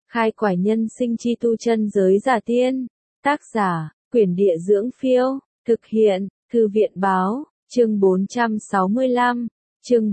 Khai quải nhân sinh chi tu chân giới giả tiên. Tác giả, Quyển Địa Dưỡng Phiêu. Thực hiện, Thư viện Báo. Chương 465. Chương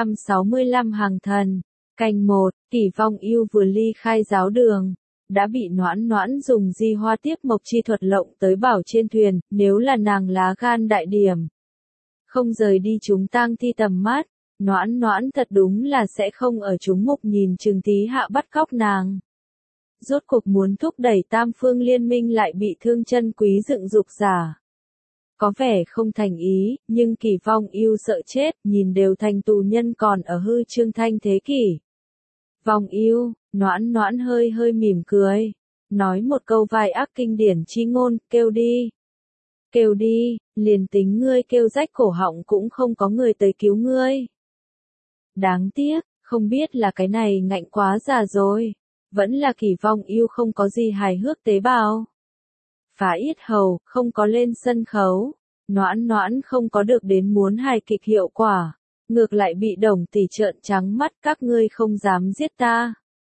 465 Hàng Thần. Canh 1, Kỷ Vong Ưu vừa ly khai giáo đường, đã bị Noãn Noãn dùng di hoa tiếp mộc chi thuật lộng tới bảo trên thuyền, nếu là nàng lá gan đại điểm, không rời đi chúng tang thi tầm mắt, Noãn Noãn thật đúng là sẽ không ở chúng mục nhìn chừng tí hạ bắt cóc nàng. Rốt cuộc muốn thúc đẩy tam phương liên minh lại bị Thương Chân Quý dựng dục giả. Có vẻ không thành ý, nhưng Kỷ Vong Ưu sợ chết, nhìn đều thành tù nhân còn ở hư trương thanh thế kỷ. Vong Ưu, Noãn Noãn hơi hơi mỉm cười, nói một câu vai ác kinh điển chi ngôn, kêu đi. Kêu đi, liền tính ngươi kêu rách cổ họng cũng không có người tới cứu ngươi. Đáng tiếc, không biết là cái này ngạnh quá già rồi, vẫn là Kỷ Vong Ưu không có gì hài hước tế bào. Phá yết hầu, không có lên sân khấu, Noãn Noãn không có được đến muốn hài kịch hiệu quả, ngược lại bị Đồng Tỷ trợn trắng mắt, các ngươi không dám giết ta.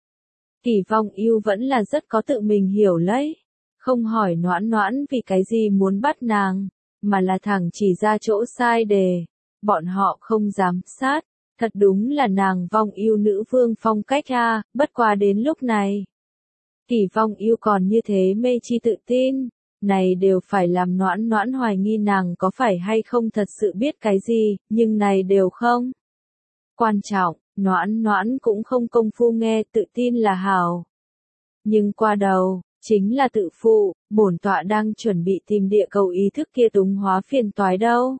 Kỷ Vong Ưu vẫn là rất có tự mình hiểu lấy, không hỏi Noãn Noãn vì cái gì muốn bắt nàng, mà là thẳng chỉ ra chỗ sai đề, bọn họ không dám sát, thật đúng là nàng Vong Ưu nữ vương phong cách a, bất quá đến lúc này. Kỷ Vong Ưu còn như thế mê chi tự tin, này đều phải làm Noãn Noãn hoài nghi nàng có phải hay không thật sự biết cái gì, nhưng này đều không. Quan trọng, Noãn Noãn cũng không công phu nghe, tự tin là hảo. Nhưng qua đầu, chính là tự phụ, bổn tọa đang chuẩn bị tìm địa cầu ý thức kia túng hóa phiền toái đâu.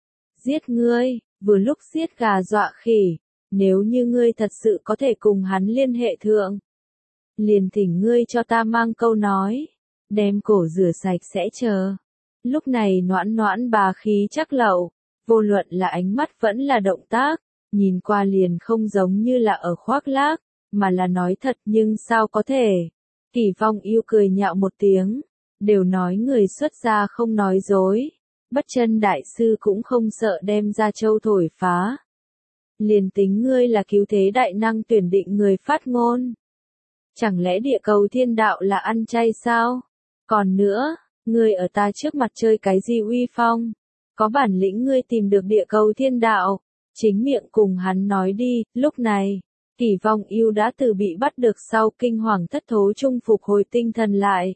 Giết ngươi, vừa lúc giết gà dọa khỉ, nếu như ngươi thật sự có thể cùng hắn liên hệ thượng. Liền thỉnh ngươi cho ta mang câu nói, đem cổ rửa sạch sẽ chờ. Lúc này Noãn Noãn bá khí chắc lậu, vô luận là ánh mắt vẫn là động tác, nhìn qua liền không giống như là ở khoác lác, mà là nói thật, nhưng sao có thể. Kỷ Vong Ưu cười nhạo một tiếng, đều nói người xuất gia không nói dối, Bất Chân đại sư cũng không sợ đem ra châu thổi phá. Liền tính ngươi là cứu thế đại năng tuyển định người phát ngôn. Chẳng lẽ địa cầu thiên đạo là ăn chay sao? Còn nữa, ngươi ở ta trước mặt chơi cái gì uy phong? Có bản lĩnh ngươi tìm được địa cầu thiên đạo, chính miệng cùng hắn nói đi. Lúc này, Kỷ Vong Ưu đã từ bị bắt được sau kinh hoàng thất thố trung phục hồi tinh thần lại.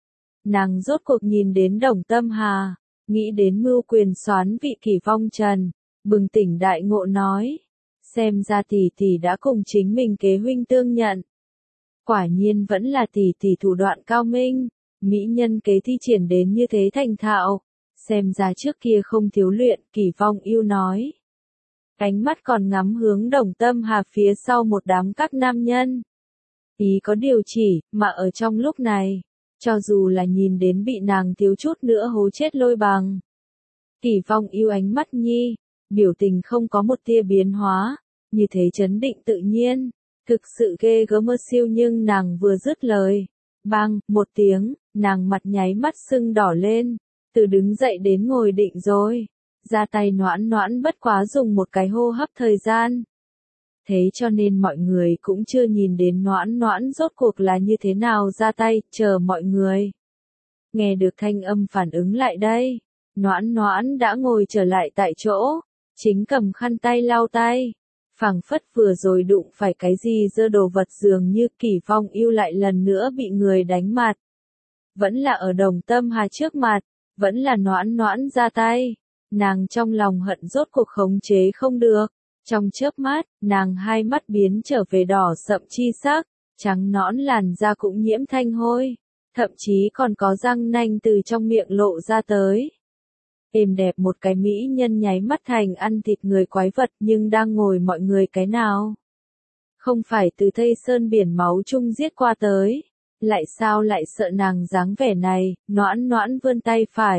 Nàng rốt cuộc nhìn đến Đồng Tâm Hà, nghĩ đến mưu quyền soán vị Kỷ Vong Trần, bừng tỉnh đại ngộ nói, xem ra tỷ tỷ đã cùng chính mình kế huynh tương nhận. Quả nhiên vẫn là tỷ tỷ thủ đoạn cao minh, mỹ nhân kế thi triển đến như thế thành thạo, xem ra trước kia không thiếu luyện. Kỷ Vong Ưu nói. Ánh mắt còn ngắm hướng Đồng Tâm Hà phía sau một đám các nam nhân. Ý có điều chỉ, mà ở trong lúc này, cho dù là nhìn đến bị nàng thiếu chút nữa hố chết Lôi Bằng. Kỷ Vong Ưu ánh mắt nhi, biểu tình không có một tia biến hóa, như thế chấn định tự nhiên, thực sự ghê gớm siêu. Nhưng nàng vừa dứt lời, bang, một tiếng, nàng mặt nháy mắt sưng đỏ lên, từ đứng dậy đến ngồi định rồi. Ra tay Noãn Noãn bất quá dùng một cái hô hấp thời gian. Thế cho nên mọi người cũng chưa nhìn đến Noãn Noãn rốt cuộc là như thế nào ra tay, chờ mọi người. Nghe được thanh âm phản ứng lại đây, Noãn Noãn đã ngồi trở lại tại chỗ, chính cầm khăn tay lau tay. Phảng phất vừa rồi đụng phải cái gì dơ đồ vật, dường như Kỷ Vong Ưu lại lần nữa bị người đánh mặt. Vẫn là ở Đồng Tâm Hà trước mặt, vẫn là Noãn Noãn ra tay. Nàng trong lòng hận rốt cuộc khống chế không được, trong chớp mắt, nàng hai mắt biến trở về đỏ sậm chi sắc, trắng nõn làn da cũng nhiễm thanh hôi, thậm chí còn có răng nanh từ trong miệng lộ ra tới. Êm đẹp một cái mỹ nhân nháy mắt thành ăn thịt người quái vật, nhưng đang ngồi mọi người cái nào? Không phải từ Tây Sơn biển máu chung giết qua tới, lại sao lại sợ nàng dáng vẻ này. Noãn Noãn vươn tay phải,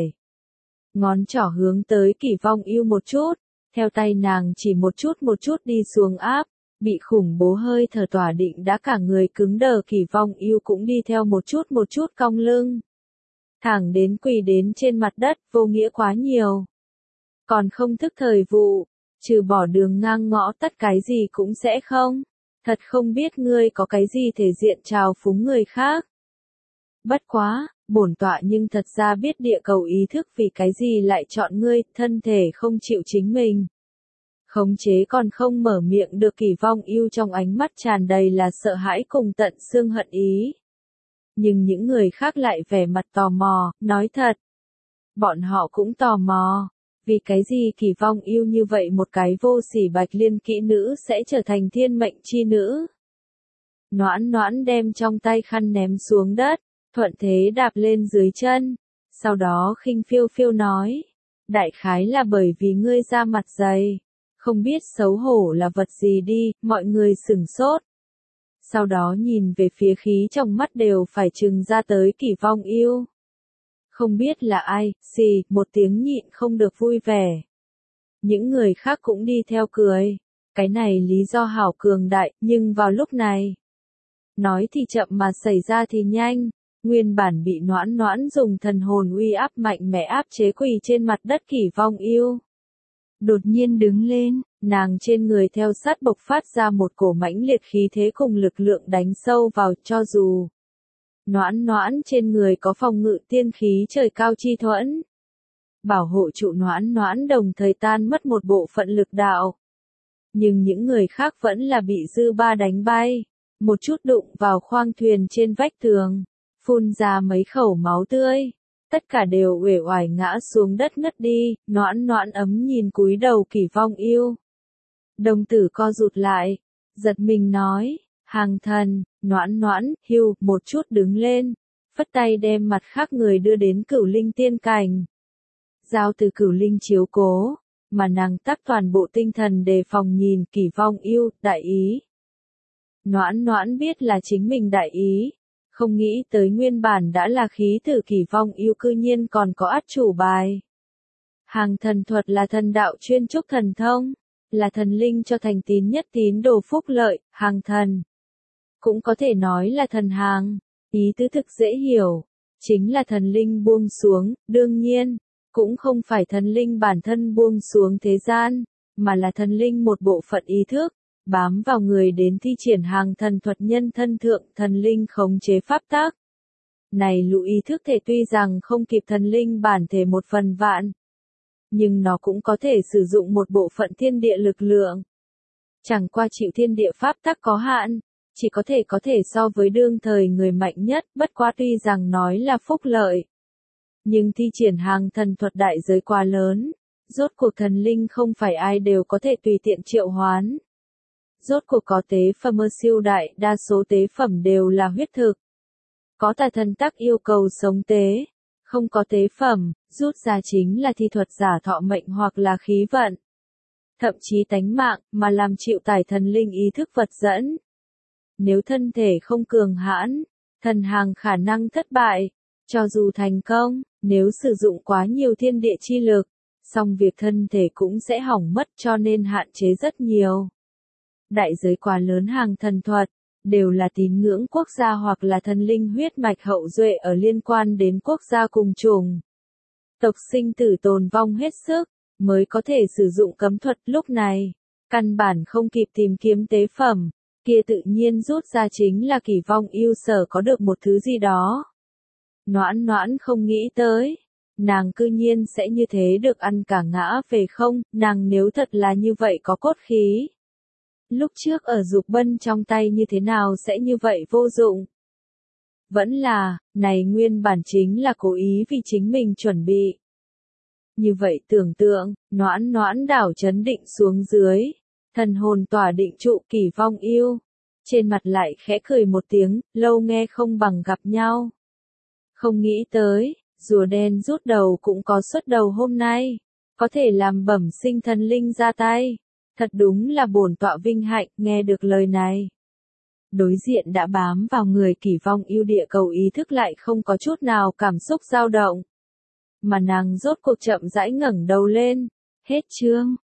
ngón trỏ hướng tới Kỷ Vong Ưu một chút, theo tay nàng chỉ một chút đi xuống áp, bị khủng bố hơi thở tỏa định đã cả người cứng đờ. Kỷ Vong Ưu cũng đi theo một chút cong lưng, thẳng đến quỳ đến trên mặt đất. Vô nghĩa quá nhiều, còn không thức thời vụ, trừ bỏ đường ngang ngõ tắt cái gì cũng sẽ không. Thật không biết ngươi có cái gì thể diện trào phúng người khác. Bất quá, bổn tọa nhưng thật ra biết địa cầu ý thức vì cái gì lại chọn ngươi, thân thể không chịu chính mình. Khống chế còn không mở miệng được Kỷ Vong Ưu trong ánh mắt tràn đầy là sợ hãi cùng tận xương hận ý. Nhưng những người khác lại vẻ mặt tò mò, nói thật. Bọn họ cũng tò mò, vì cái gì Kỷ Vong Ưu như vậy một cái vô sỉ bạch liên kỹ nữ sẽ trở thành thiên mệnh chi nữ. Noãn Noãn đem trong tay khăn ném xuống đất, thuận thế đạp lên dưới chân, sau đó khinh phiêu phiêu nói, đại khái là bởi vì ngươi da mặt dày, không biết xấu hổ là vật gì đi, mọi người sửng sốt. Sau đó nhìn về phía khí trong mắt đều phải trừng ra tới Kỷ Vong Ưu. Không biết là ai, xì, một tiếng nhịn không được vui vẻ. Những người khác cũng đi theo cười, cái này lý do hảo cường đại, nhưng vào lúc này. Nói thì chậm mà xảy ra thì nhanh, nguyên bản bị Noãn Noãn dùng thần hồn uy áp mạnh mẽ áp chế quỳ trên mặt đất Kỷ Vong Ưu. Đột nhiên đứng lên, nàng trên người theo sát bộc phát ra một cổ mãnh liệt khí thế cùng lực lượng đánh sâu vào cho dù. Noãn Noãn trên người có phòng ngự tiên khí trời cao chi thuẫn. Bảo hộ trụ Noãn Noãn đồng thời tan mất một bộ phận lực đạo. Nhưng những người khác vẫn là bị dư ba đánh bay, một chút đụng vào khoang thuyền trên vách tường, phun ra mấy khẩu máu tươi. Tất cả đều uể oải ngã xuống đất ngất đi, Noãn Noãn ấm nhìn cúi đầu Kỷ Vong Ưu. Đồng tử co rụt lại, giật mình nói, hàng thần, Noãn Noãn, hưu, một chút đứng lên, phất tay đem mặt khác người đưa đến Cửu Linh tiên cảnh. Giao từ Cửu Linh chiếu cố, mà nàng tắc toàn bộ tinh thần đề phòng nhìn Kỷ Vong Ưu, đại ý. Noãn Noãn biết là chính mình đại ý. Không nghĩ tới nguyên bản đã là khí tử Kỷ Vong Ưu cư nhiên còn có át chủ bài. Hàng thần thuật là thần đạo chuyên trúc thần thông, là thần linh cho thành tín nhất tín đồ phúc lợi, hàng thần. Cũng có thể nói là thần hàng, ý tứ thực dễ hiểu, chính là thần linh buông xuống, đương nhiên, cũng không phải thần linh bản thân buông xuống thế gian, mà là thần linh một bộ phận ý thức. Bám vào người đến thi triển hàng thần thuật nhân thân thượng thần linh khống chế pháp tắc. Này lũ ý thức thể tuy rằng không kịp thần linh bản thể một phần vạn, nhưng nó cũng có thể sử dụng một bộ phận thiên địa lực lượng. Chẳng qua chịu thiên địa pháp tắc có hạn, chỉ có thể so với đương thời người mạnh nhất, bất quá tuy rằng nói là phúc lợi. Nhưng thi triển hàng thần thuật đại giới quá lớn, rốt cuộc thần linh không phải ai đều có thể tùy tiện triệu hoán. Rốt cuộc có tế phẩm siêu đại, đa số tế phẩm đều là huyết thực. Có tà thần tắc yêu cầu sống tế, không có tế phẩm, rút ra chính là thi thuật giả thọ mệnh hoặc là khí vận. Thậm chí tánh mạng, mà làm chịu tải thần linh ý thức vật dẫn. Nếu thân thể không cường hãn, thần hàng khả năng thất bại, cho dù thành công, nếu sử dụng quá nhiều thiên địa chi lực, song việc thân thể cũng sẽ hỏng mất cho nên hạn chế rất nhiều. Đại giới quá lớn hàng thần thuật, đều là tín ngưỡng quốc gia hoặc là thần linh huyết mạch hậu duệ ở liên quan đến quốc gia cùng chủng. Tộc sinh tử tồn vong hết sức, mới có thể sử dụng cấm thuật lúc này. Căn bản không kịp tìm kiếm tế phẩm, kia tự nhiên rút ra chính là Kỷ Vong Ưu sở có được một thứ gì đó. Noãn Noãn không nghĩ tới, nàng cư nhiên sẽ như thế được ăn cả ngã về không, nàng nếu thật là như vậy có cốt khí. Lúc trước ở Dục Bân trong tay như thế nào sẽ như vậy vô dụng? Vẫn là, này nguyên bản chính là cố ý vì chính mình chuẩn bị. Như vậy tưởng tượng, Noãn Noãn đảo chấn định xuống dưới, thần hồn tỏa định trụ Kỷ Vong Ưu, trên mặt lại khẽ cười một tiếng, lâu nghe không bằng gặp nhau. Không nghĩ tới, rùa đen rút đầu cũng có xuất đầu hôm nay, có thể làm bẩm sinh thần linh ra tay. Thật đúng là bổn tọa vinh hạnh, nghe được lời này. Đối diện đã bám vào người Kỷ Vong Ưu địa cầu ý thức lại không có chút nào cảm xúc dao động. Mà nàng rốt cuộc chậm rãi ngẩng đầu lên. Hết chương.